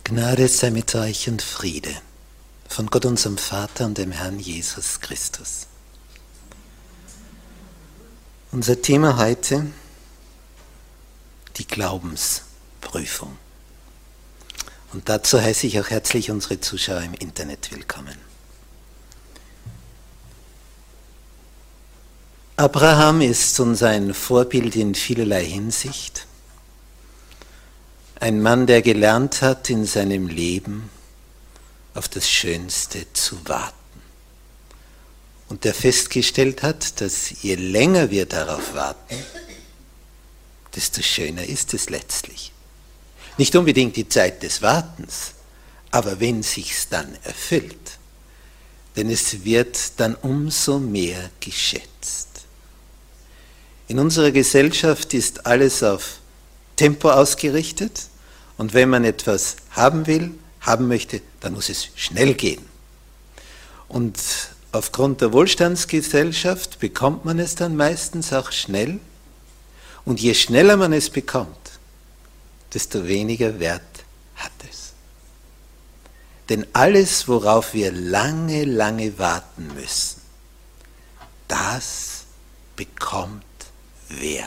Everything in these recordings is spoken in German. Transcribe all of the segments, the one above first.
Gnade sei mit euch und Friede von Gott unserem Vater und dem Herrn Jesus Christus. Unser Thema heute, die Glaubensprüfung. Und dazu heiße ich auch herzlich unsere Zuschauer im Internet willkommen. Abraham ist uns ein Vorbild in vielerlei Hinsicht. Ein Mann, der gelernt hat, in seinem Leben auf das Schönste zu warten. Und der festgestellt hat, dass je länger wir darauf warten, desto schöner ist es letztlich. Nicht unbedingt die Zeit des Wartens, aber wenn sich's dann erfüllt, denn es wird dann umso mehr geschätzt. In unserer Gesellschaft ist alles auf Tempo ausgerichtet und wenn man etwas haben möchte, dann muss es schnell gehen. Und aufgrund der Wohlstandsgesellschaft bekommt man es dann meistens auch schnell und je schneller man es bekommt, desto weniger Wert hat es. Denn alles, worauf wir lange, lange warten müssen, das bekommt Wert.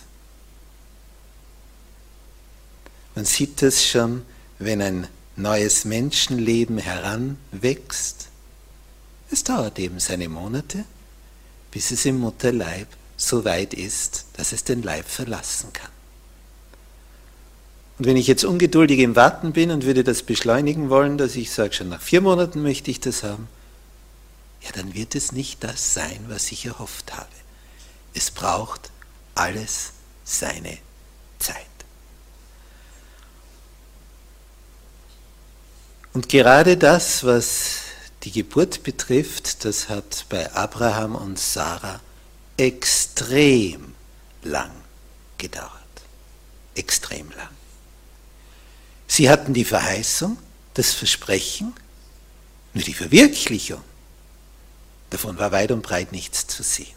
Man sieht es schon, wenn ein neues Menschenleben heranwächst. Es dauert eben seine Monate, bis es im Mutterleib so weit ist, dass es den Leib verlassen kann. Und wenn ich jetzt ungeduldig im Warten bin und würde das beschleunigen wollen, dass ich sage, schon nach 4 Monaten möchte ich das haben, ja, dann wird es nicht das sein, was ich erhofft habe. Es braucht alles seine Zeit. Und gerade das, was die Geburt betrifft, das hat bei Abraham und Sarah extrem lang gedauert. Extrem lang. Sie hatten die Verheißung, das Versprechen, nur die Verwirklichung. Davon war weit und breit nichts zu sehen.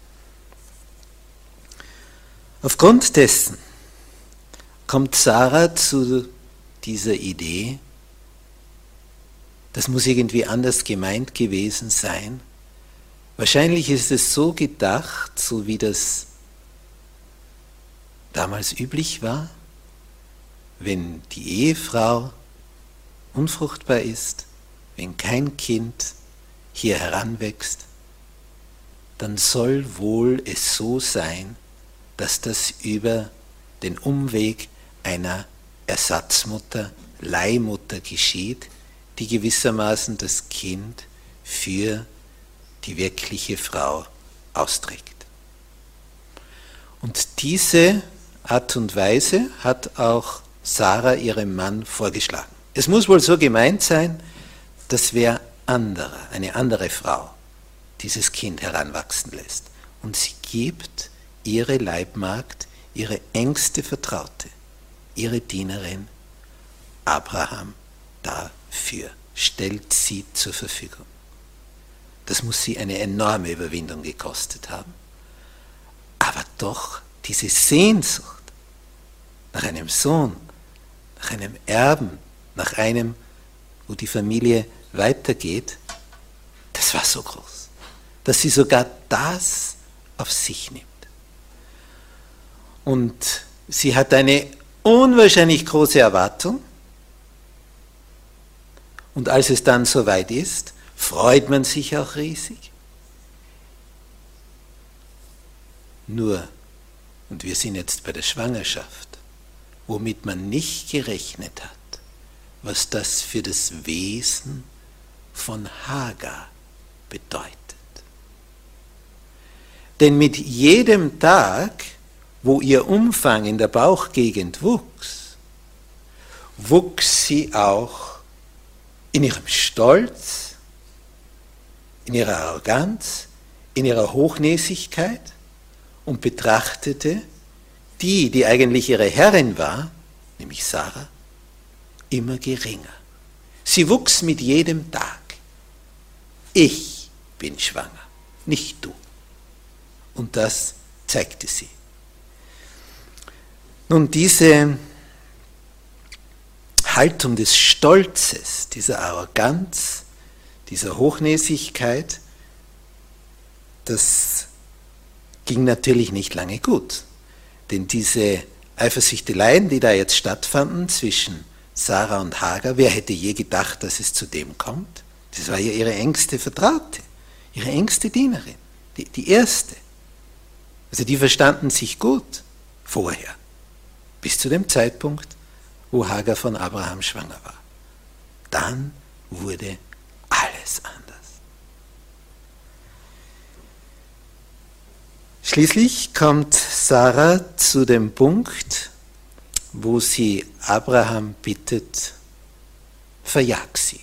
Aufgrund dessen kommt Sarah zu dieser Idee, das muss irgendwie anders gemeint gewesen sein. Wahrscheinlich ist es so gedacht, so wie das damals üblich war, wenn die Ehefrau unfruchtbar ist, wenn kein Kind hier heranwächst, dann soll wohl es so sein, dass das über den Umweg einer Ersatzmutter, Leihmutter geschieht, die gewissermaßen das Kind für die wirkliche Frau austrägt. Und diese Art und Weise hat auch Sarah ihrem Mann vorgeschlagen. Es muss wohl so gemeint sein, dass wer anderer, eine andere Frau, dieses Kind heranwachsen lässt. Und sie gibt ihre Leibmagd, ihre engste Vertraute, ihre Dienerin Abraham dafür, stellt sie zur Verfügung. Das muss sie eine enorme Überwindung gekostet haben. Aber doch diese Sehnsucht nach einem Sohn, nach einem Erben, nach einem, wo die Familie weitergeht, das war so groß, dass sie sogar das auf sich nimmt. Und sie hat eine unwahrscheinlich große Erwartung. Und als es dann soweit ist, freut man sich auch riesig. Nur, und wir sind jetzt bei der Schwangerschaft, womit man nicht gerechnet hat, was das für das Wesen von Hagar bedeutet. Denn mit jedem Tag, wo ihr Umfang in der Bauchgegend wuchs, wuchs sie auch in ihrem Stolz, in ihrer Arroganz, in ihrer Hochnäsigkeit und betrachtete die eigentlich ihre Herrin war, nämlich Sarah, immer geringer. Sie wuchs mit jedem Tag. Ich bin schwanger, nicht du. Und das zeigte sie. Nun, diese Haltung des Stolzes, dieser Arroganz, dieser Hochnäsigkeit, das ging natürlich nicht lange gut. Denn diese Eifersüchteleien, die da jetzt stattfanden zwischen Sarah und Hagar, wer hätte je gedacht, dass es zu dem kommt? Das war ja ihre engste Vertraute, ihre engste Dienerin, die erste. Also die verstanden sich gut vorher, bis zu dem Zeitpunkt, wo Hagar von Abraham schwanger war. Dann wurde alles anders. Schließlich kommt Sarah zu dem Punkt, wo sie Abraham bittet, verjag sie.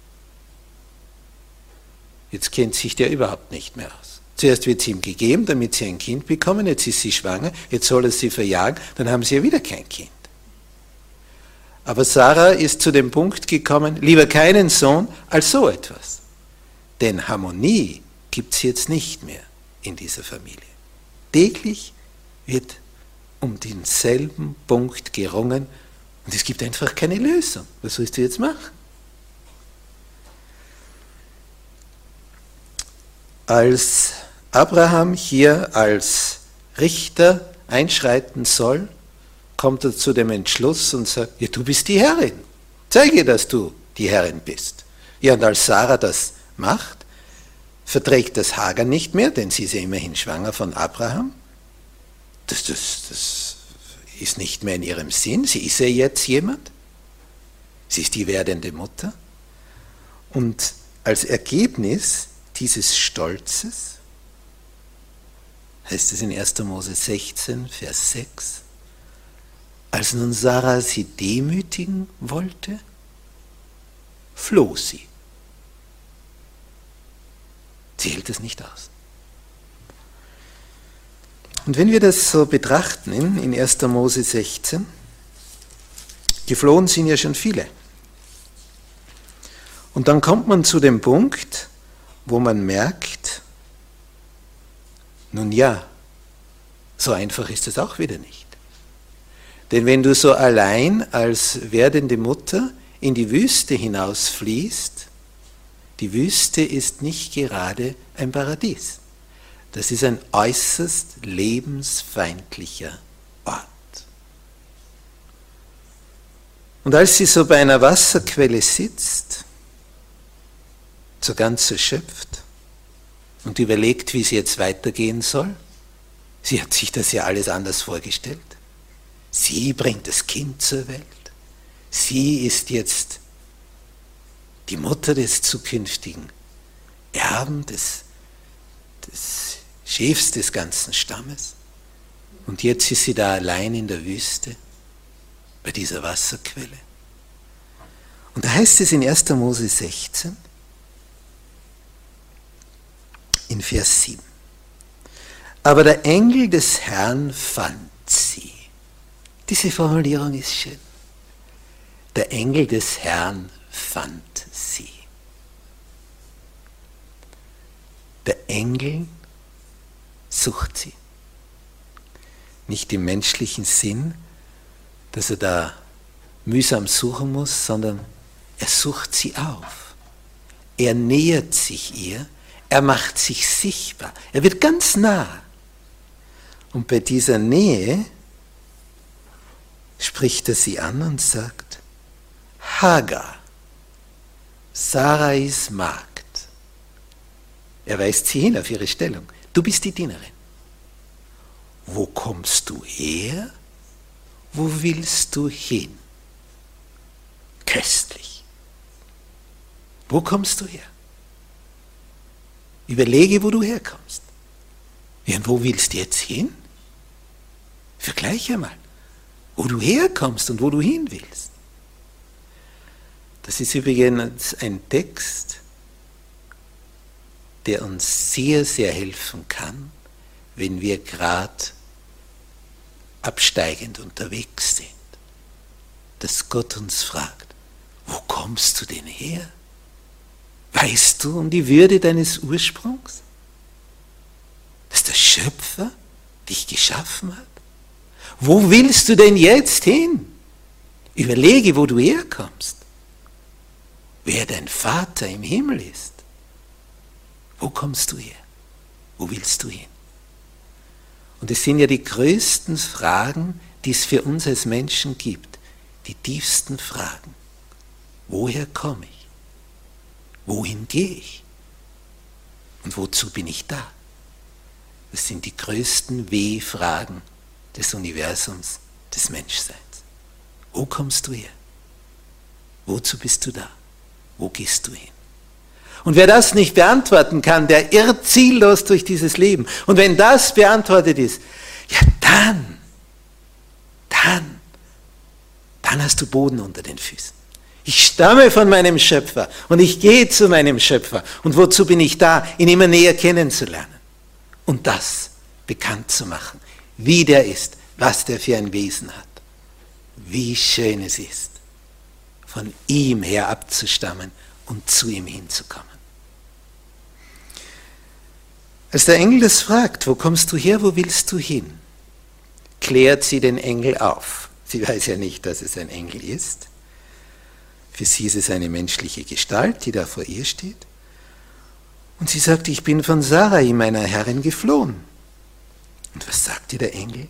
Jetzt kennt sich der überhaupt nicht mehr aus. Zuerst wird sie ihm gegeben, damit sie ein Kind bekommen, jetzt ist sie schwanger, jetzt soll er sie verjagen, dann haben sie ja wieder kein Kind. Aber Sarah ist zu dem Punkt gekommen, lieber keinen Sohn als so etwas. Denn Harmonie gibt es jetzt nicht mehr in dieser Familie. Täglich wird um denselben Punkt gerungen und es gibt einfach keine Lösung. Was sollst du jetzt machen? Als Abraham hier als Richter einschreiten soll, kommt er zu dem Entschluss und sagt, ja, du bist die Herrin. Zeige, dass du die Herrin bist. Ja, und als Sarah das macht, verträgt das Hagar nicht mehr, denn sie ist ja immerhin schwanger von Abraham. Das ist nicht mehr in ihrem Sinn. Sie ist ja jetzt jemand. Sie ist die werdende Mutter. Und als Ergebnis dieses Stolzes, heißt es in 1. Mose 16, Vers 6, als nun Sarah sie demütigen wollte, floh sie. Sie hält es nicht aus. Und wenn wir das so betrachten in 1. Mose 16, geflohen sind ja schon viele. Und dann kommt man zu dem Punkt, wo man merkt, nun ja, so einfach ist es auch wieder nicht. Denn wenn du so allein als werdende Mutter in die Wüste hinausfließt, die Wüste ist nicht gerade ein Paradies. Das ist ein äußerst lebensfeindlicher Ort. Und als sie so bei einer Wasserquelle sitzt, so ganz erschöpft und überlegt, wie es jetzt weitergehen soll, sie hat sich das ja alles anders vorgestellt. Sie bringt das Kind zur Welt. Sie ist jetzt die Mutter des zukünftigen Erben, des Chefs des ganzen Stammes. Und jetzt ist sie da allein in der Wüste, bei dieser Wasserquelle. Und da heißt es in 1. Mose 16, in Vers 7, aber der Engel des Herrn fand sie. Diese Formulierung ist schön. Der Engel des Herrn fand sie. Der Engel sucht sie. Nicht im menschlichen Sinn, dass er da mühsam suchen muss, sondern er sucht sie auf. Er nähert sich ihr, er macht sich sichtbar, er wird ganz nah. Und bei dieser Nähe spricht er sie an und sagt, Hagar, Sarais Magd. Er weist sie hin auf ihre Stellung. Du bist die Dienerin. Wo kommst du her? Wo willst du hin? Köstlich. Wo kommst du her? Überlege, wo du herkommst. Ja, und wo willst du jetzt hin? Vergleiche einmal, wo du herkommst und wo du hin willst. Das ist übrigens ein Text, der uns sehr, sehr helfen kann, wenn wir gerade absteigend unterwegs sind. Dass Gott uns fragt, wo kommst du denn her? Weißt du um die Würde deines Ursprungs? Dass der Schöpfer dich geschaffen hat? Wo willst du denn jetzt hin? Überlege, wo du herkommst. Wer dein Vater im Himmel ist. Wo kommst du her? Wo willst du hin? Und es sind ja die größten Fragen, die es für uns als Menschen gibt. Die tiefsten Fragen. Woher komme ich? Wohin gehe ich? Und wozu bin ich da? Das sind die größten W-Fragen des Universums, des Menschseins. Wo kommst du her? Wozu bist du da? Wo gehst du hin? Und wer das nicht beantworten kann, der irrt ziellos durch dieses Leben. Und wenn das beantwortet ist, ja dann hast du Boden unter den Füßen. Ich stamme von meinem Schöpfer und ich gehe zu meinem Schöpfer. Und wozu bin ich da? Ihn immer näher kennenzulernen. Und das bekannt zu machen, wie der ist, was der für ein Wesen hat. Wie schön es ist, von ihm her abzustammen und zu ihm hinzukommen. Als der Engel das fragt, wo kommst du her, wo willst du hin, klärt sie den Engel auf. Sie weiß ja nicht, dass es ein Engel ist. Für sie ist es eine menschliche Gestalt, die da vor ihr steht. Und sie sagt, ich bin von Sarai, meiner Herrin, geflohen. Und was sagt ihr der Engel?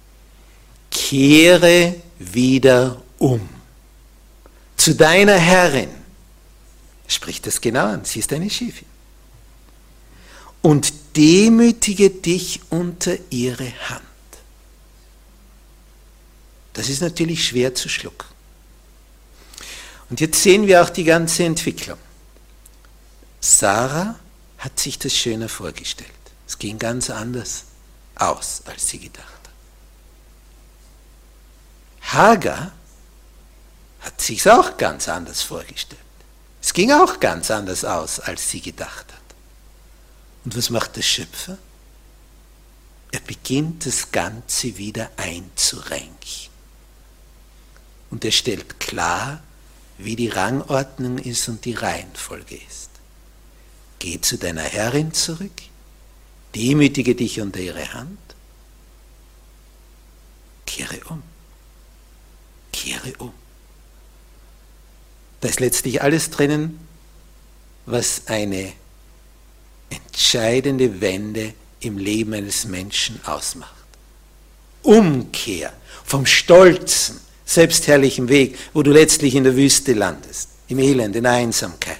Kehre wieder um zu deiner Herrin. Er spricht das genau an, sie ist eine Schäfin. Und demütige dich unter ihre Hand. Das ist natürlich schwer zu schlucken. Und jetzt sehen wir auch die ganze Entwicklung. Sarah hat sich das schöner vorgestellt. Es ging ganz anders aus, als sie gedacht hat. Hagar hat sich auch ganz anders vorgestellt. Es ging auch ganz anders aus, als sie gedacht hat. Und was macht der Schöpfer? Er beginnt das Ganze wieder einzurenken. Und er stellt klar, wie die Rangordnung ist und die Reihenfolge ist. Geh zu deiner Herrin zurück, demütige dich unter ihre Hand, kehre um. Kehre um. Da ist letztlich alles drinnen, was eine entscheidende Wende im Leben eines Menschen ausmacht. Umkehr vom stolzen, selbstherrlichen Weg, wo du letztlich in der Wüste landest, im Elend, in der Einsamkeit.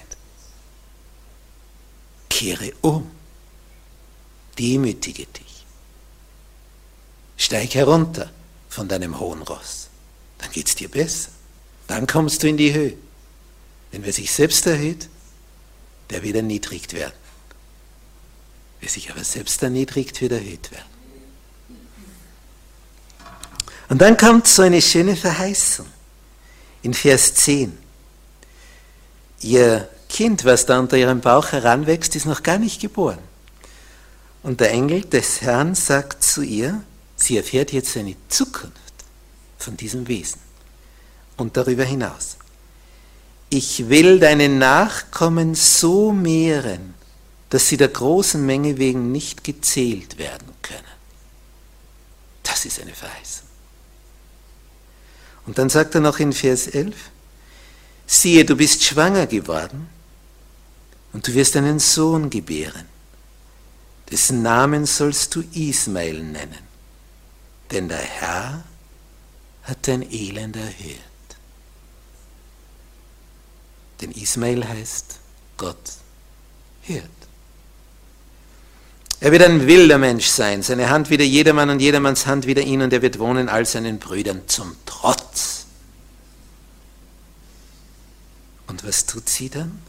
Kehre um. Demütige dich. Steig herunter von deinem hohen Ross. Dann geht es dir besser. Dann kommst du in die Höhe. Denn wer sich selbst erhöht, der wird erniedrigt werden. Wer sich aber selbst erniedrigt, wird erhöht werden. Und dann kommt so eine schöne Verheißung in Vers 10. Ihr Kind, was da unter ihrem Bauch heranwächst, ist noch gar nicht geboren. Und der Engel des Herrn sagt zu ihr, sie erfährt jetzt eine Zukunft von diesem Wesen und darüber hinaus. Ich will deine Nachkommen so mehren, dass sie der großen Menge wegen nicht gezählt werden können. Das ist eine Verheißung. Und dann sagt er noch in Vers 11, siehe, du bist schwanger geworden und du wirst einen Sohn gebären, dessen Namen sollst du Ismael nennen, denn der Herr hat dein Elend erhört. Denn Ismael heißt, Gott hört. Er wird ein wilder Mensch sein, seine Hand wider jedermann und jedermanns Hand wider ihn, und er wird wohnen all seinen Brüdern zum Trotz. Und was tut sie dann?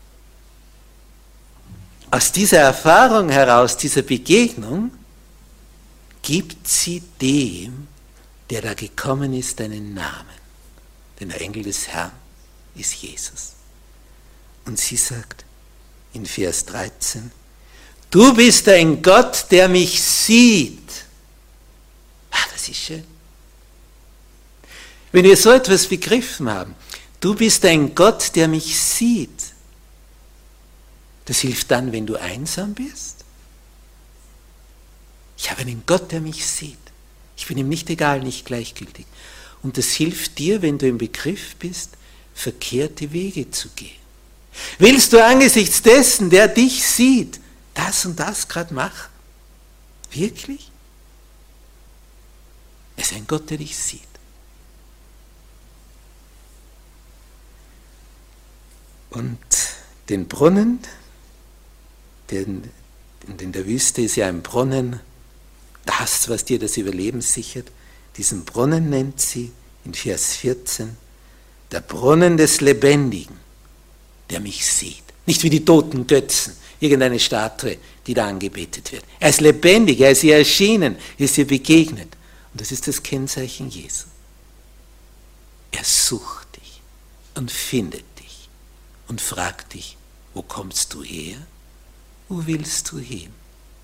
Aus dieser Erfahrung heraus, dieser Begegnung, gibt sie dem, der da gekommen ist, einen Namen. Denn der Engel des Herrn ist Jesus. Und sie sagt in Vers 13, du bist ein Gott, der mich sieht. Das ist schön. Wenn wir so etwas begriffen haben, du bist ein Gott, der mich sieht, das hilft dann, wenn du einsam bist. Ich habe einen Gott, der mich sieht. Ich bin ihm nicht egal, nicht gleichgültig. Und das hilft dir, wenn du im Begriff bist, verkehrte Wege zu gehen. Willst du angesichts dessen, der dich sieht, das und das gerade machen? Wirklich? Es ist ein Gott, der dich sieht. Und den Brunnen, denn in der Wüste ist ja ein Brunnen, das, was dir das Überleben sichert, diesen Brunnen nennt sie in Vers 14, der Brunnen des Lebendigen, der mich sieht. Nicht wie die toten Götzen, irgendeine Statue, die da angebetet wird. Er ist lebendig, er ist ihr erschienen, er ist ihr begegnet. Und das ist das Kennzeichen Jesu. Er sucht dich und findet dich und fragt dich, wo kommst du her? Wo willst du hin?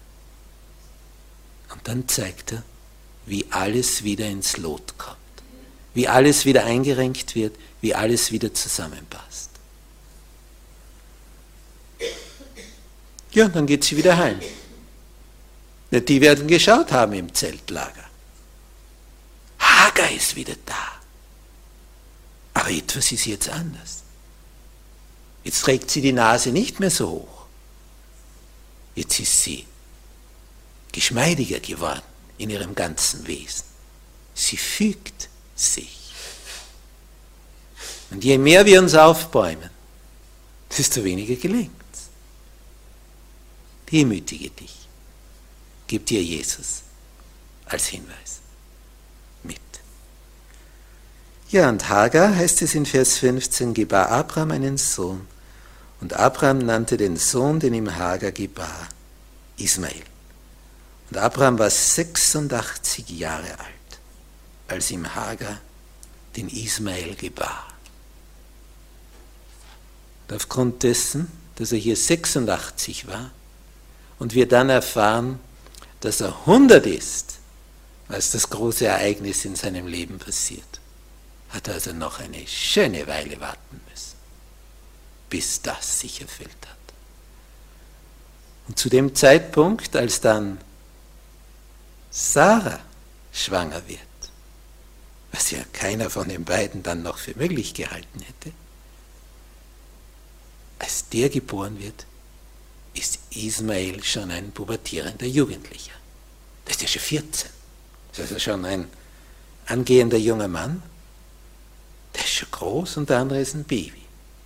Und dann zeigt er, wie alles wieder ins Lot kommt, wie alles wieder eingerenkt wird, wie alles wieder zusammenpasst. Ja, und dann geht sie wieder heim. Ja, die werden geschaut haben im Zeltlager. Hagar ist wieder da. Aber etwas ist jetzt anders. Jetzt trägt sie die Nase nicht mehr so hoch. Jetzt ist sie geschmeidiger geworden in ihrem ganzen Wesen. Sie fügt sich. Und je mehr wir uns aufbäumen, desto weniger gelingt es. Demütige dich. Gib dir Jesus als Hinweis mit. Ja, und Hagar, heißt es in Vers 15, gebar Abraham einen Sohn. Und Abraham nannte den Sohn, den ihm Hagar gebar, Ismael. Und Abraham war 86 Jahre alt, als ihm Hagar den Ismael gebar. Und aufgrund dessen, dass er hier 86 war und wir dann erfahren, dass er 100 ist, als das große Ereignis in seinem Leben passiert, hat er also noch eine schöne Weile warten müssen, bis das sich erfüllt hat. Und zu dem Zeitpunkt, als dann Sarah schwanger wird, was ja keiner von den beiden dann noch für möglich gehalten hätte, als der geboren wird, ist Ismael schon ein pubertierender Jugendlicher. Das ist ja schon 14. Das ist also schon ein angehender junger Mann. Der ist schon groß und der andere ist ein Baby.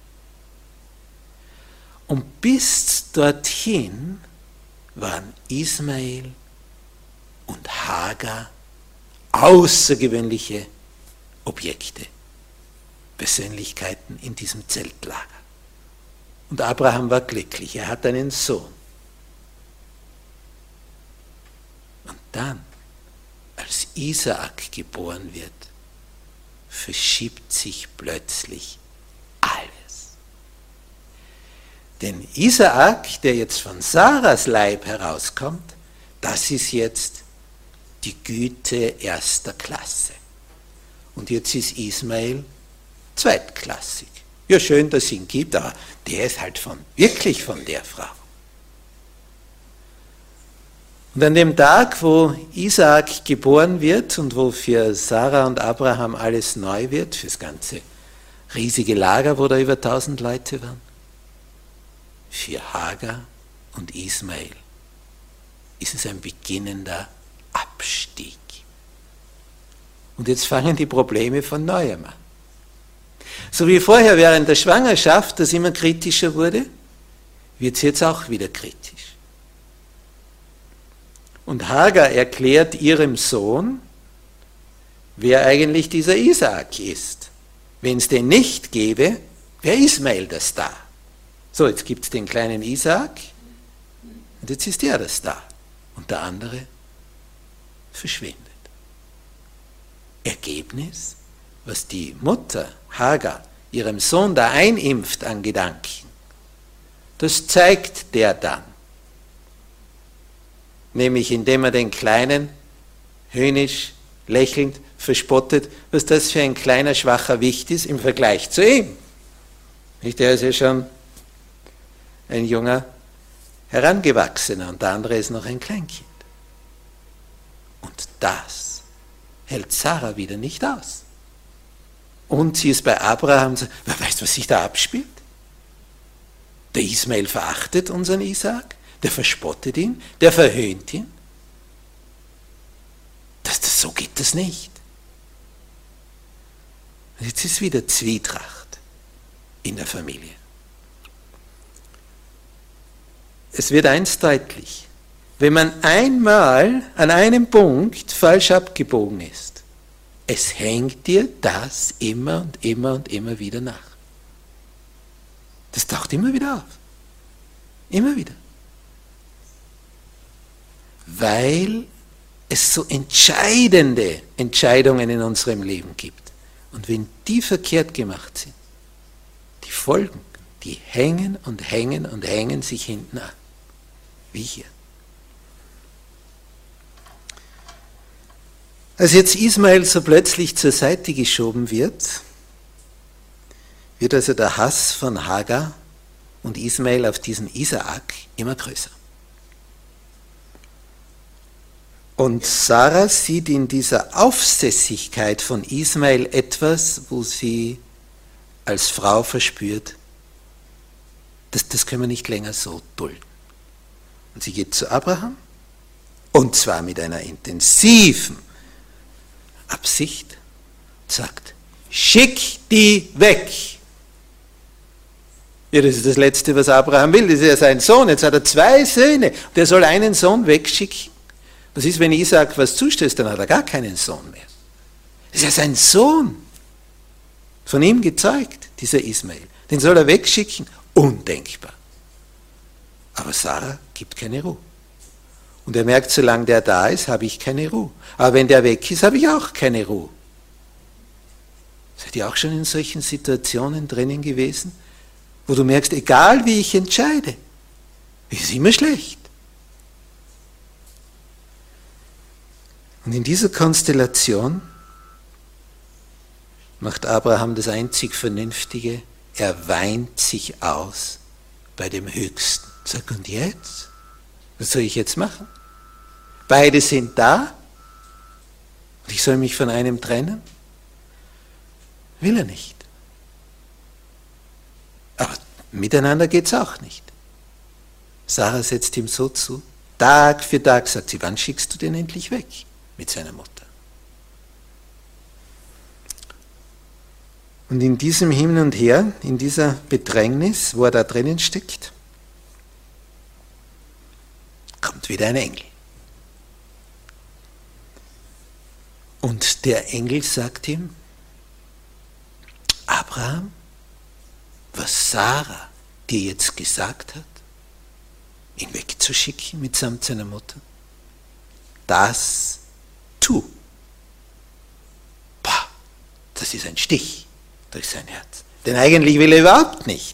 Und bis dorthin waren Ismael und Hagar außergewöhnliche Objekte, Persönlichkeiten in diesem Zeltlager. Und Abraham war glücklich, er hat einen Sohn. Und dann, als Isaak geboren wird, verschiebt sich plötzlich alles. Denn Isaak, der jetzt von Sarahs Leib herauskommt, das ist jetzt die Güte erster Klasse. Und jetzt ist Ismael zweitklassig. Ja, schön, dass es ihn gibt, aber der ist halt wirklich von der Frau. Und an dem Tag, wo Isaak geboren wird und wo für Sarah und Abraham alles neu wird, für das ganze riesige Lager, wo da über 1000 Leute waren, für Hagar und Ismael ist es ein beginnender Abstieg. Und jetzt fangen die Probleme von neuem an. So wie vorher während der Schwangerschaft das immer kritischer wurde, wird es jetzt auch wieder kritisch. Und Hagar erklärt ihrem Sohn, wer eigentlich dieser Isaak ist. Wenn es den nicht gäbe, wäre Ismael das da. So, jetzt gibt es den kleinen Isaak und jetzt ist er das da. Und der andere verschwindet. Ergebnis, was die Mutter Hagar ihrem Sohn da einimpft an Gedanken, das zeigt der dann. Nämlich indem er den Kleinen höhnisch, lächelnd verspottet, was das für ein kleiner, schwacher Wicht ist im Vergleich zu ihm. Nicht, der ist ja schon ein junger Herangewachsener und der andere ist noch ein Kleinkind. Und das hält Sarah wieder nicht aus. Und sie ist bei Abraham, weißt du, was sich da abspielt? Der Ismael verachtet unseren Isaak, der verspottet ihn, der verhöhnt ihn. So geht das nicht. Und jetzt ist wieder Zwietracht in der Familie. Es wird eins deutlich: Wenn man einmal an einem Punkt falsch abgebogen ist, es hängt dir das immer und immer und immer wieder nach. Das taucht immer wieder auf. Immer wieder. Weil es so entscheidende Entscheidungen in unserem Leben gibt. Und wenn die verkehrt gemacht sind, die Folgen, die hängen und hängen und hängen sich hinten an. Wie hier. Als jetzt Ismael so plötzlich zur Seite geschoben wird also der Hass von Hagar und Ismael auf diesen Isaak immer größer. Und Sarah sieht in dieser Aufsässigkeit von Ismael etwas, wo sie als Frau verspürt, das können wir nicht länger so dulden. Und sie geht zu Abraham, und zwar mit einer intensiven Absicht, und sagt, schick die weg. Ja, das ist das Letzte, was Abraham will. Das ist ja sein Sohn. Jetzt hat er 2 Söhne. Der soll einen Sohn wegschicken. Was ist, wenn Isaak was zustößt, dann hat er gar keinen Sohn mehr. Das ist ja sein Sohn. Von ihm gezeugt, dieser Ismael. Den soll er wegschicken. Undenkbar. Aber Sarah gibt keine Ruhe. Und er merkt, solange der da ist, habe ich keine Ruhe. Aber wenn der weg ist, habe ich auch keine Ruhe. Seid ihr auch schon in solchen Situationen drinnen gewesen, wo du merkst, egal wie ich entscheide, ist es immer schlecht. Und in dieser Konstellation macht Abraham das einzig Vernünftige, er weint sich aus bei dem Höchsten. Sagt, und jetzt? Was soll ich jetzt machen? Beide sind da und ich soll mich von einem trennen? Will er nicht. Aber miteinander geht es auch nicht. Sarah setzt ihm so zu, Tag für Tag sagt sie, wann schickst du den endlich weg mit seiner Mutter? Und in diesem Hin und Her, in dieser Bedrängnis, wo er da drinnen steckt, kommt wieder ein Engel. Und der Engel sagt ihm, Abraham, was Sarah dir jetzt gesagt hat, ihn wegzuschicken mitsamt seiner Mutter, das tu. Boah, das ist ein Stich durch sein Herz. Denn eigentlich will er überhaupt nicht.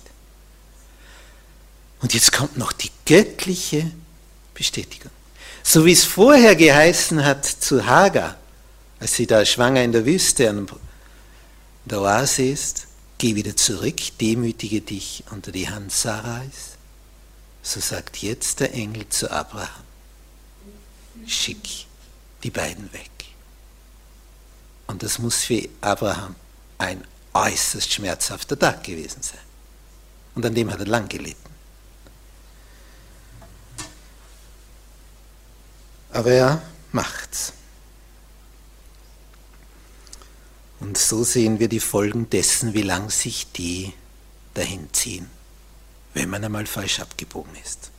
Und jetzt kommt noch die göttliche Bestätigung. So wie es vorher geheißen hat zu Hagar, als sie da schwanger in der Wüste an der Oase ist, geh wieder zurück, demütige dich unter die Hand Sarais. So sagt jetzt der Engel zu Abraham, schick die beiden weg. Und das muss für Abraham ein äußerst schmerzhafter Tag gewesen sein. Und an dem hat er lang gelitten. Aber er macht's. Und so sehen wir die Folgen dessen, wie lang sich die dahin ziehen, wenn man einmal falsch abgebogen ist.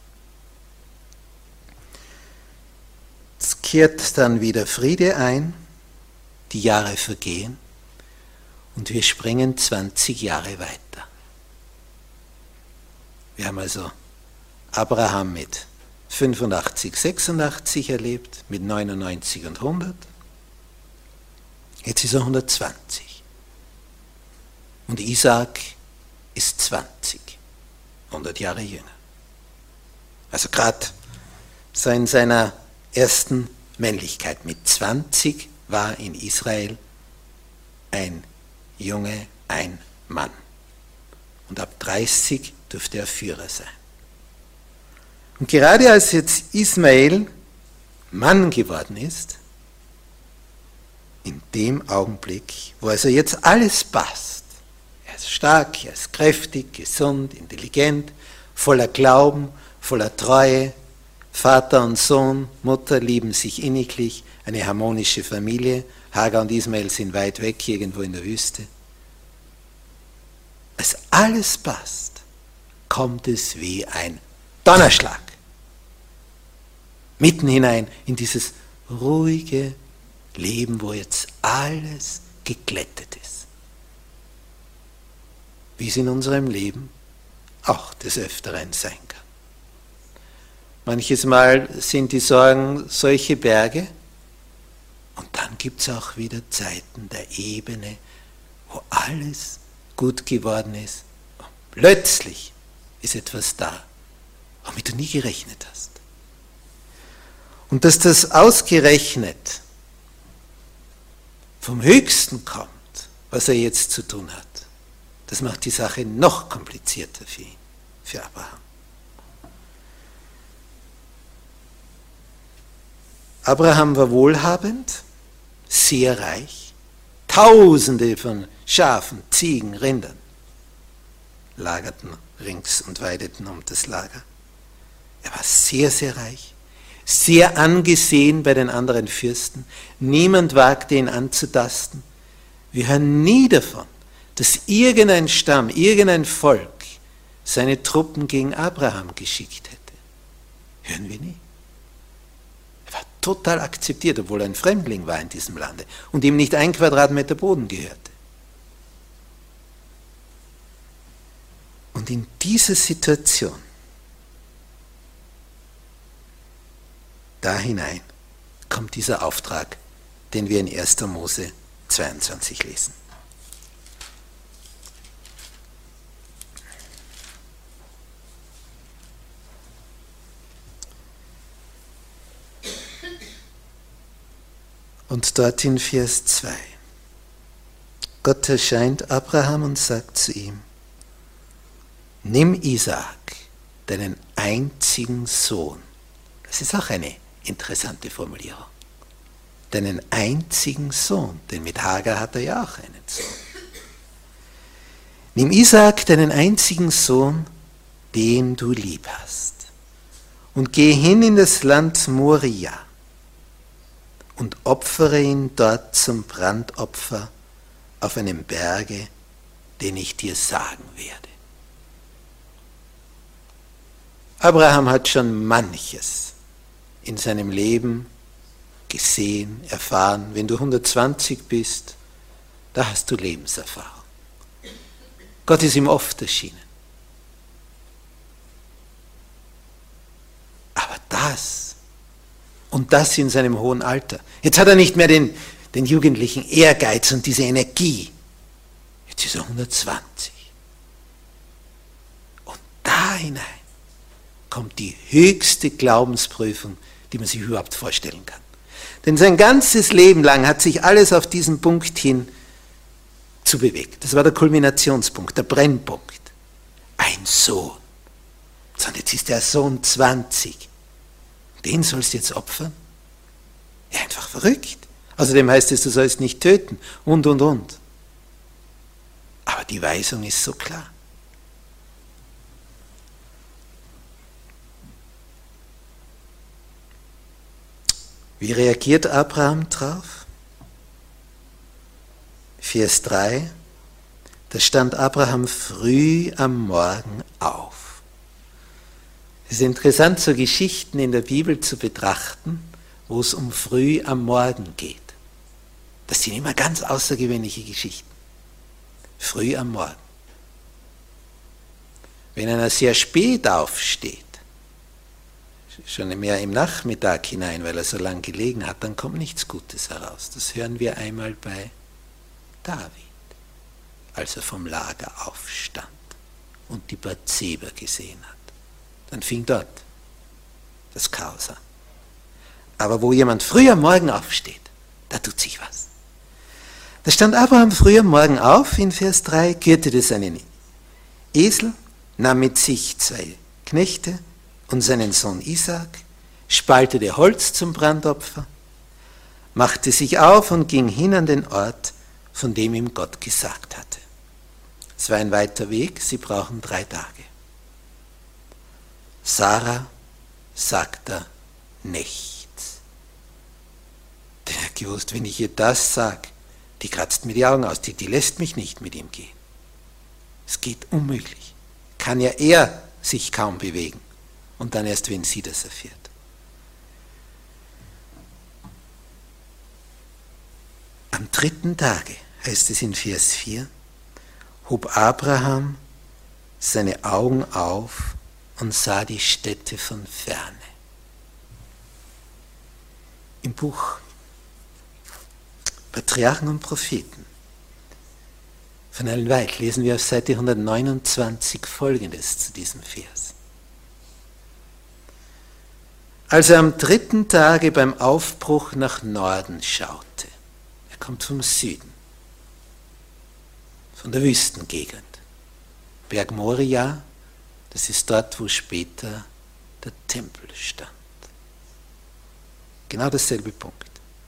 Es kehrt dann wieder Friede ein, die Jahre vergehen und wir springen 20 Jahre weiter. Wir haben also Abraham mit 85, 86 erlebt, mit 99 und 100. Jetzt ist er 120. Und Isaak ist 20, 100 Jahre jünger. Also gerade so in seiner ersten Männlichkeit. Mit 20 war in Israel ein Junge, ein Mann. Und ab 30 dürfte er Führer sein. Und gerade als jetzt Ismael Mann geworden ist In dem Augenblick, wo also jetzt alles passt, er ist stark, er ist kräftig, gesund, intelligent, voller Glauben, voller Treue, Vater und Sohn, Mutter lieben sich inniglich, eine harmonische Familie, Hagar und Ismael sind weit weg, irgendwo in der Wüste. Als alles passt, kommt es wie ein Donnerschlag. Mitten hinein in dieses ruhige Leben, wo jetzt alles geglättet ist. Wie es in unserem Leben auch des Öfteren sein kann. Manches Mal sind die Sorgen solche Berge und dann gibt es auch wieder Zeiten der Ebene, wo alles gut geworden ist. Und plötzlich ist etwas da, womit du nie gerechnet hast. Und dass das ausgerechnet vom Höchsten kommt, was er jetzt zu tun hat, das macht die Sache noch komplizierter für ihn, für Abraham. Abraham war wohlhabend, sehr reich, Tausende von Schafen, Ziegen, Rindern lagerten rings und weideten um das Lager. Er war sehr, sehr reich, sehr angesehen bei den anderen Fürsten. Niemand wagte ihn anzutasten. Wir hören nie davon, dass irgendein Stamm, irgendein Volk seine Truppen gegen Abraham geschickt hätte. Hören wir nie. Er war total akzeptiert, obwohl er ein Fremdling war in diesem Lande und ihm nicht ein Quadratmeter Boden gehörte. Und in dieser Situation, da hinein, kommt dieser Auftrag, den wir in 1. Mose 22 lesen. Und dort in Vers 2. Gott erscheint Abraham und sagt zu ihm, nimm Isaak, deinen einzigen Sohn. Das ist auch eine interessante Formulierung. Deinen einzigen Sohn, denn mit Hagar hat er ja auch einen Sohn. Nimm Isaak, deinen einzigen Sohn, den du lieb hast, und geh hin in das Land Moria und opfere ihn dort zum Brandopfer auf einem Berge, den ich dir sagen werde. Abraham hat schon manches in seinem Leben gesehen, erfahren. Wenn du 120 bist, da hast du Lebenserfahrung. Gott ist ihm oft erschienen. Aber das, und das in seinem hohen Alter. Jetzt hat er nicht mehr den jugendlichen Ehrgeiz und diese Energie. Jetzt ist er 120. Und da hinein kommt die höchste Glaubensprüfung, die man sich überhaupt vorstellen kann. Denn sein ganzes Leben lang hat sich alles auf diesen Punkt hin zubewegt. Das war der Kulminationspunkt, der Brennpunkt. Ein Sohn. Und jetzt ist der Sohn 20. Den sollst du jetzt opfern? Ja, einfach verrückt. Außerdem heißt es, du sollst nicht töten und. Aber die Weisung ist so klar. Wie reagiert Abraham drauf? Vers 3, da stand Abraham früh am Morgen auf. Es ist interessant, so Geschichten in der Bibel zu betrachten, wo es um früh am Morgen geht. Das sind immer ganz außergewöhnliche Geschichten. Früh am Morgen. Wenn einer sehr spät aufsteht, schon mehr im Nachmittag hinein, weil er so lange gelegen hat, dann kommt nichts Gutes heraus. Das hören wir einmal bei David, als er vom Lager aufstand und die Bathseba gesehen hat. Dann fing dort das Chaos an. Aber wo jemand früh am Morgen aufsteht, da tut sich was. Da stand Abraham früh am Morgen auf, in Vers 3, gürtete seinen Esel, nahm mit sich 2 Knechte und seinen Sohn Isaak, spaltete Holz zum Brandopfer, machte sich auf und ging hin an den Ort, von dem ihm Gott gesagt hatte. Es war ein weiter Weg, sie brauchen 3 Tage. Sarah sagte nichts. Denn er hat gewusst, wenn ich ihr das sage, die kratzt mir die Augen aus, die lässt mich nicht mit ihm gehen. Es geht unmöglich. Kann ja er sich kaum bewegen. Und dann erst, wenn sie das erfährt. Am 3. Tage, heißt es in Vers 4, hob Abraham seine Augen auf und sah die Städte von ferne. Im Buch Patriarchen und Propheten von Ellen White lesen wir auf Seite 129 Folgendes zu diesem Vers. Als er am 3. Tage beim Aufbruch nach Norden schaute, er kommt vom Süden, von der Wüstengegend, Berg Moria, das ist dort, wo später der Tempel stand. Genau dasselbe Punkt.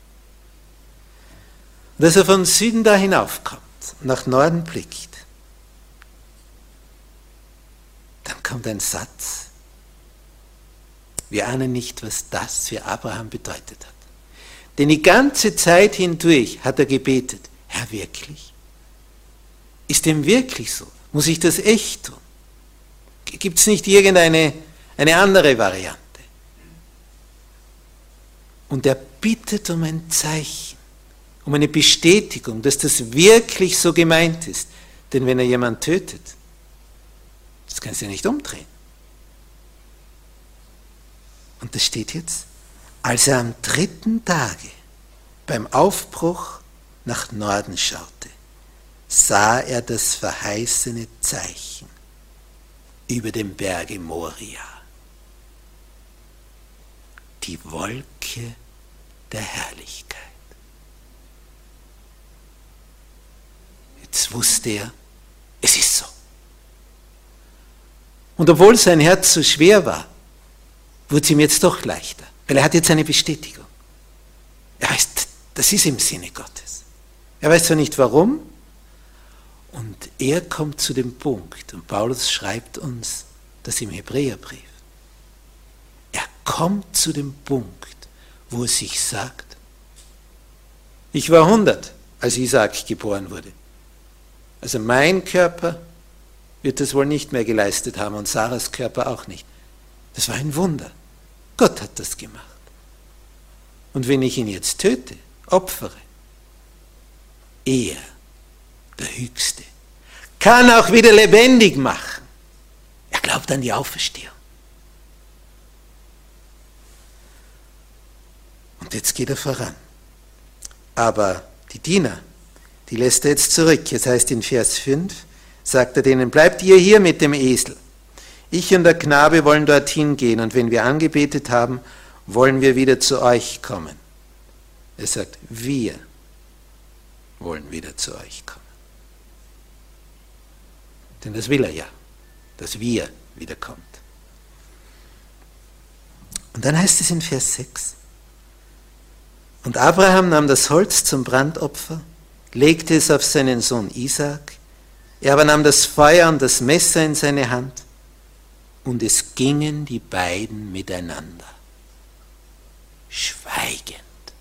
Und als er von Süden da hinaufkommt, nach Norden blickt, dann kommt ein Satz. Wir ahnen nicht, was das für Abraham bedeutet hat. Denn die ganze Zeit hindurch hat er gebetet, Herr, wirklich? Ist dem wirklich so? Muss ich das echt tun? Gibt es nicht irgendeine andere Variante? Und er bittet um ein Zeichen, um eine Bestätigung, dass das wirklich so gemeint ist. Denn wenn er jemanden tötet, das kannst du ja nicht umdrehen. Und das steht jetzt, als er am 3. Tage beim Aufbruch nach Norden schaute, sah er das verheißene Zeichen über dem Berge Moria. Die Wolke der Herrlichkeit. Jetzt wusste er, es ist so. Und obwohl sein Herz so schwer war, wurde es ihm jetzt doch leichter, weil er hat jetzt eine Bestätigung. Er weiß, das ist im Sinne Gottes. Er weiß zwar nicht warum, und er kommt zu dem Punkt, und Paulus schreibt uns das im Hebräerbrief. Er kommt zu dem Punkt, wo er sich sagt, ich war 100, als Isaak geboren wurde. Also mein Körper wird das wohl nicht mehr geleistet haben und Sarahs Körper auch nicht. Das war ein Wunder. Gott hat das gemacht. Und wenn ich ihn jetzt töte, opfere, er, der Höchste, kann auch wieder lebendig machen. Er glaubt an die Auferstehung. Und jetzt geht er voran. Aber die Diener, die lässt er jetzt zurück. Jetzt heißt in Vers 5, sagt er denen, bleibt ihr hier mit dem Esel. Ich und der Knabe wollen dorthin gehen und wenn wir angebetet haben, wollen wir wieder zu euch kommen. Er sagt, wir wollen wieder zu euch kommen. Denn das will er ja, dass wir wiederkommt. Und dann heißt es in Vers 6, und Abraham nahm das Holz zum Brandopfer, legte es auf seinen Sohn Isaak, er aber nahm das Feuer und das Messer in seine Hand, und es gingen die beiden miteinander, schweigend.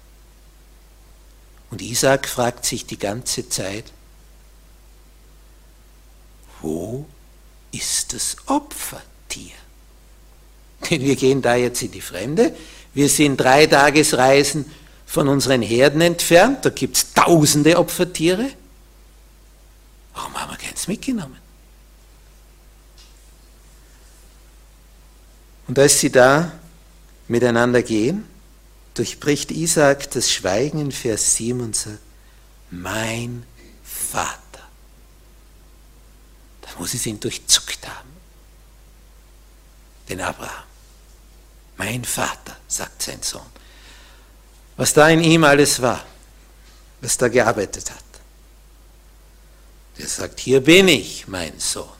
Und Isaak fragt sich die ganze Zeit, wo ist das Opfertier? Denn wir gehen da jetzt in die Fremde, wir sind 3 Tagesreisen von unseren Herden entfernt, da gibt es tausende Opfertiere. Warum haben wir keins mitgenommen? Und als sie da miteinander gehen, durchbricht Isaak das Schweigen in Vers 7 und sagt, mein Vater. Da muss es ihn durchzuckt haben. Den Abraham. Mein Vater, sagt sein Sohn. Was da in ihm alles war, was da gearbeitet hat. Der sagt, hier bin ich, mein Sohn.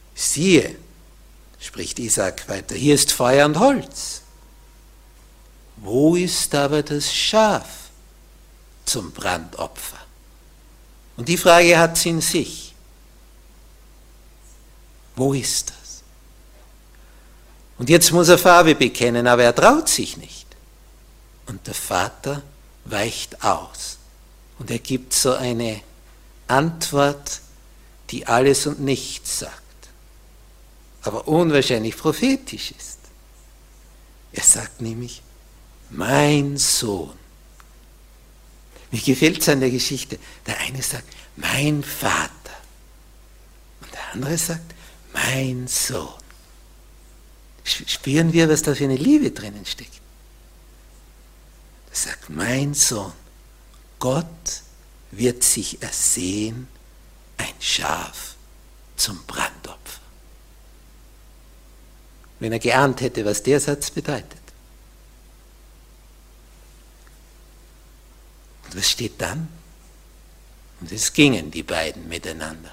Siehe, spricht Isaak weiter, hier ist Feuer und Holz. wo ist aber das Schaf zum Brandopfer? Und die Frage hat sie in sich. Wo ist das? Und jetzt muss er Farbe bekennen, aber er traut sich nicht. Und der Vater weicht aus. Und er gibt so eine Antwort, die alles und nichts sagt, aber unwahrscheinlich prophetisch ist. Er sagt nämlich, mein Sohn. Mir gefällt es an der Geschichte. Der eine sagt, mein Vater. Und der andere sagt, mein Sohn. Spüren wir, was da für eine Liebe drinnen steckt. Er sagt, mein Sohn, Gott wird sich ersehen, ein Schaf zum Brandopfer. Wenn er geahnt hätte, was der Satz bedeutet. Und was steht dann? Und es gingen die beiden miteinander.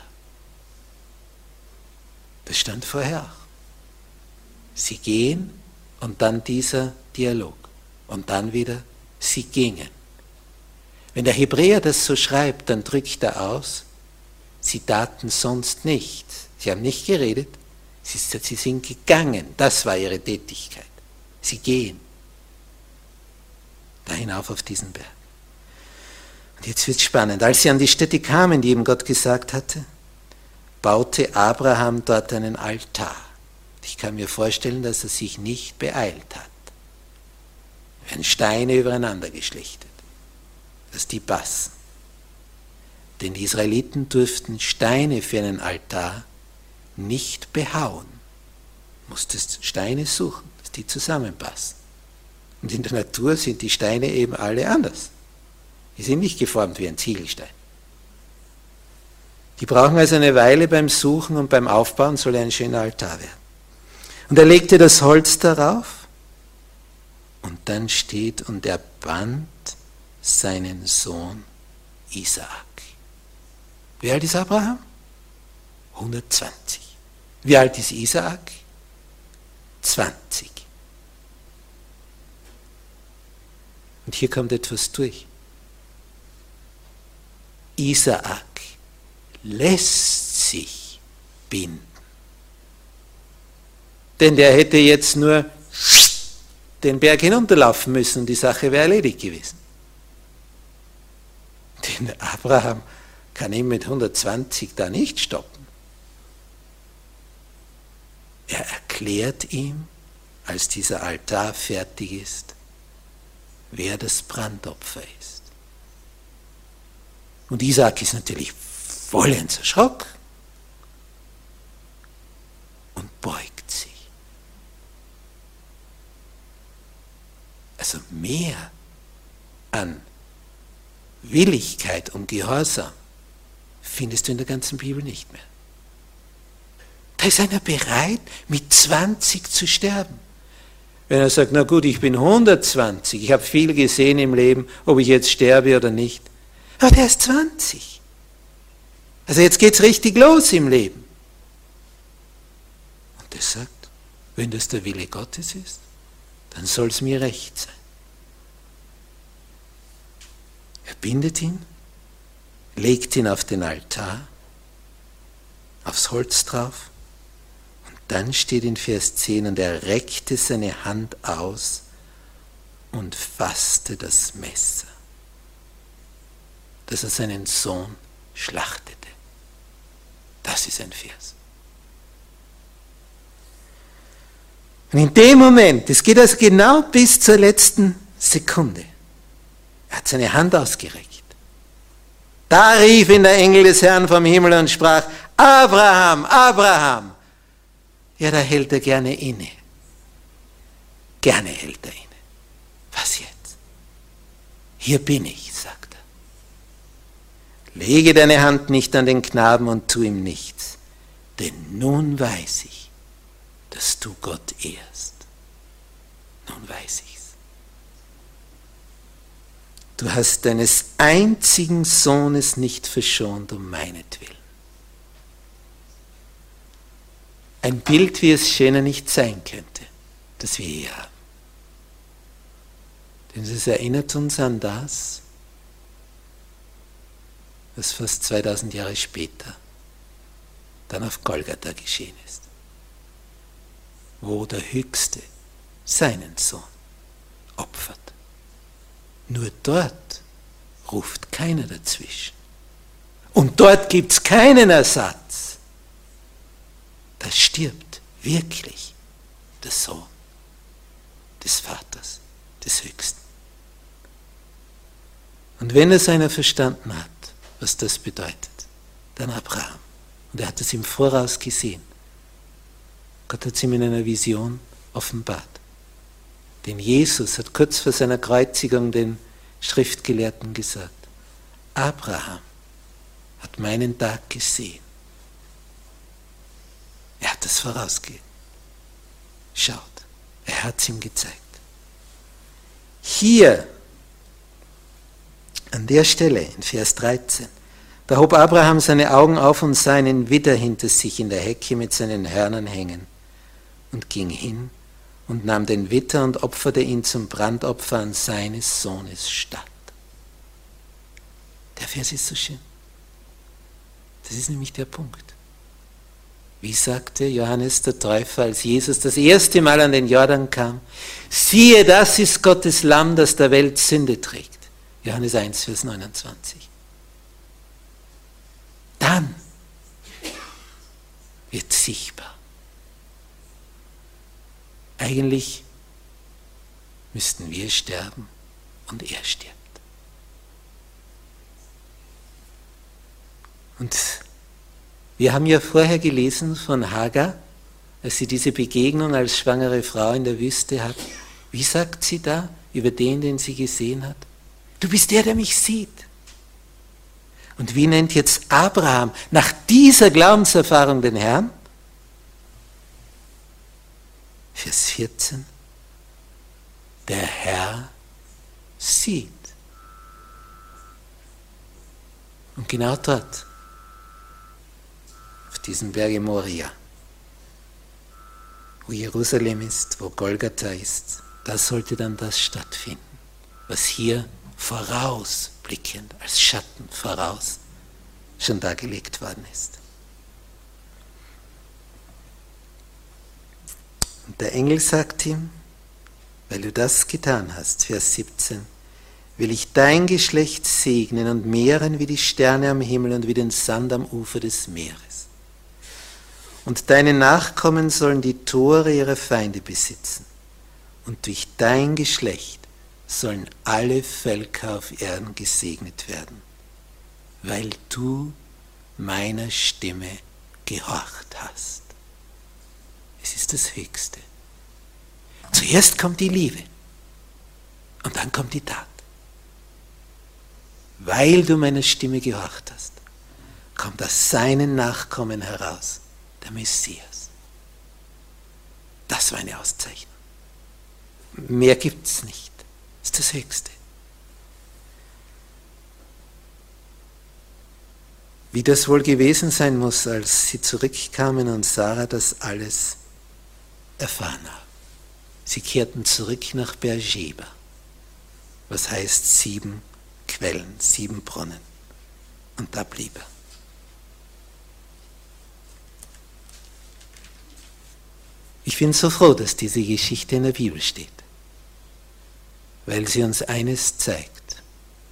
Das stand vorher auch. Sie gehen und dann dieser Dialog. Und dann wieder, sie gingen. Wenn der Hebräer das so schreibt, dann drückt er aus, sie taten sonst nichts. Sie haben nicht geredet, sie sind gegangen. Das war ihre Tätigkeit. Sie gehen. Da hinauf auf diesen Berg. Und jetzt wird es spannend. Als sie an die Stätte kamen, die ihm Gott gesagt hatte, baute Abraham dort einen Altar. Ich kann mir vorstellen, dass er sich nicht beeilt hat. Es werden Steine übereinander geschlichtet, dass die passen. Denn die Israeliten durften Steine für einen Altar nicht behauen. Musstest Steine suchen, dass die zusammenpassen. Und in der Natur sind die Steine eben alle anders. Die sind nicht geformt wie ein Ziegelstein. Die brauchen also eine Weile beim Suchen und beim Aufbauen, soll ein schöner Altar werden. Und er legte das Holz darauf und dann steht, und er band seinen Sohn Isaak. Wie alt ist Abraham? 120. Wie alt ist Isaak? 20. Und hier kommt etwas durch. Isaak lässt sich binden. Denn der hätte jetzt nur den Berg hinunterlaufen müssen und die Sache wäre erledigt gewesen. Denn Abraham kann ihn mit 120 da nicht stoppen. Er erklärt ihm, als dieser Altar fertig ist, wer das Brandopfer ist. Und Isaak ist natürlich vollends erschrocken und beugt sich. Also mehr an Willigkeit und Gehorsam findest du in der ganzen Bibel nicht mehr. Da ist einer bereit, mit 20 zu sterben. Wenn er sagt, na gut, ich bin 120, ich habe viel gesehen im Leben, ob ich jetzt sterbe oder nicht. Aber der ist 20. Also jetzt geht es richtig los im Leben. Und er sagt, wenn das der Wille Gottes ist, dann soll es mir recht sein. Er bindet ihn, legt ihn auf den Altar, aufs Holz drauf, und dann steht in Vers 10, und er reckte seine Hand aus und fasste das Messer, dass er seinen Sohn schlachtete. Das ist ein Vers. Und in dem Moment, es geht also genau bis zur letzten Sekunde, er hat seine Hand ausgereckt. Da rief ihn der Engel des Herrn vom Himmel und sprach, Abraham, Abraham. Ja, da hält er gerne inne. Gerne hält er inne. Was jetzt? Hier bin ich, sagt er. Lege deine Hand nicht an den Knaben und tu ihm nichts, denn nun weiß ich, dass du Gott ehrst. Nun weiß ich's. Du hast deines einzigen Sohnes nicht verschont um meinetwillen. Ein Bild, wie es schöner nicht sein könnte, das wir hier haben. Denn es erinnert uns an das, was fast 2000 Jahre später dann auf Golgatha geschehen ist, wo der Höchste seinen Sohn opfert. Nur dort ruft keiner dazwischen. Und dort gibt es keinen Ersatz. Da stirbt wirklich der Sohn des Vaters, des Höchsten. Und wenn es einer verstanden hat, was das bedeutet, dann Abraham. Und er hat es im Voraus gesehen. Gott hat es ihm in einer Vision offenbart. Denn Jesus hat kurz vor seiner Kreuzigung den Schriftgelehrten gesagt, Abraham hat meinen Tag gesehen. Er hat es vorausgeschaut. Er hat es ihm gezeigt. Hier, an der Stelle, in Vers 13, da hob Abraham seine Augen auf und sah einen Widder hinter sich in der Hecke mit seinen Hörnern hängen und ging hin und nahm den Widder und opferte ihn zum Brandopfer an seines Sohnes statt. Der Vers ist so schön. Das ist nämlich der Punkt. Wie sagte Johannes der Täufer, als Jesus das erste Mal an den Jordan kam, siehe, das ist Gottes Lamm, das der Welt Sünde trägt. Johannes 1, Vers 29. Dann wird sichtbar. Eigentlich müssten wir sterben und er stirbt. Und wir haben ja vorher gelesen von Hagar, als sie diese Begegnung als schwangere Frau in der Wüste hat. Wie sagt sie da über den sie gesehen hat? Du bist der mich sieht. Und wie nennt jetzt Abraham nach dieser Glaubenserfahrung den Herrn? Vers 14. Der Herr sieht. Und genau dort, auf diesem Berge Moria, wo Jerusalem ist, wo Golgatha ist, da sollte dann das stattfinden, was hier vorausblickend, als Schatten voraus, schon dargelegt worden ist. Und der Engel sagt ihm, weil du das getan hast, Vers 17, will ich dein Geschlecht segnen und mehren wie die Sterne am Himmel und wie den Sand am Ufer des Meeres. Und deine Nachkommen sollen die Tore ihrer Feinde besitzen. Und durch dein Geschlecht sollen alle Völker auf Erden gesegnet werden, weil du meiner Stimme gehorcht hast. Es ist das Höchste. Zuerst kommt die Liebe und dann kommt die Tat. Weil du meiner Stimme gehorcht hast, kommt aus seinen Nachkommen heraus der Messias. Das war eine Auszeichnung. Mehr gibt es nicht. Das ist das Höchste. Wie das wohl gewesen sein muss, als sie zurückkamen und Sarah das alles erfahren haben. Sie kehrten zurück nach Beersheba, was heißt 7 Quellen, 7 Brunnen. Und da blieb er. Ich bin so froh, dass diese Geschichte in der Bibel steht, weil sie uns eines zeigt.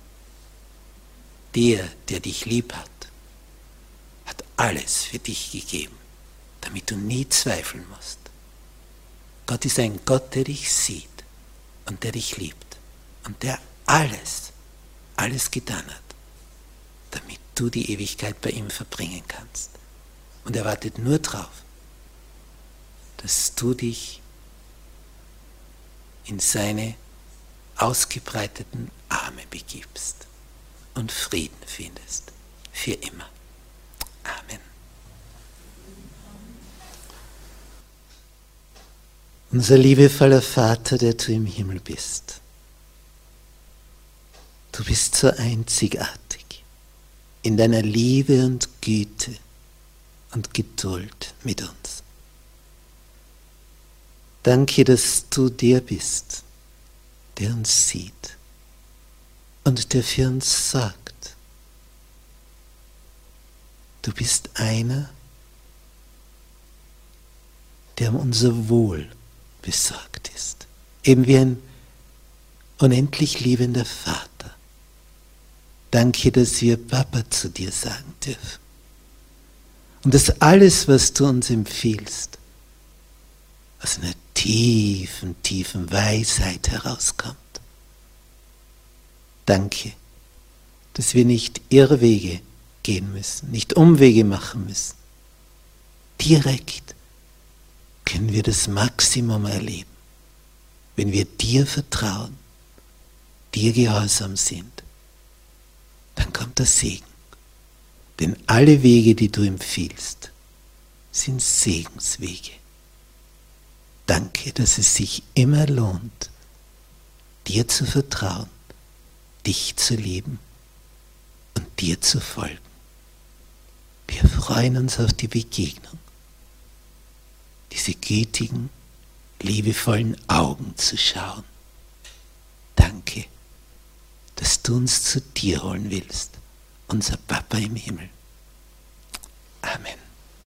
Der dich lieb hat, hat alles für dich gegeben, damit du nie zweifeln musst. Gott ist ein Gott, der dich sieht und der dich liebt und der alles getan hat, damit du die Ewigkeit bei ihm verbringen kannst. Und er wartet nur darauf, dass du dich in seine ausgebreiteten Arme begibst und Frieden findest, für immer. Amen. Unser liebevoller Vater, der du im Himmel bist, du bist so einzigartig in deiner Liebe und Güte und Geduld mit uns. Danke, dass du der bist, der uns sieht und der für uns sorgt. Du bist einer, der um unser Wohl besorgt ist. Eben wie ein unendlich liebender Vater. Danke, dass wir Papa zu dir sagen dürfen. Und dass alles, was du uns empfiehlst, aus einer tiefen, tiefen Weisheit herauskommt. Danke, dass wir nicht Irrwege gehen müssen, nicht Umwege machen müssen. Direkt können wir das Maximum erleben, wenn wir dir vertrauen, dir gehorsam sind. Dann kommt der Segen. Denn alle Wege, die du empfiehlst, sind Segenswege. Danke, dass es sich immer lohnt, dir zu vertrauen, dich zu lieben und dir zu folgen. Wir freuen uns auf die Begegnung, diese gütigen, liebevollen Augen zu schauen. Danke, dass du uns zu dir holen willst, unser Papa im Himmel. Amen.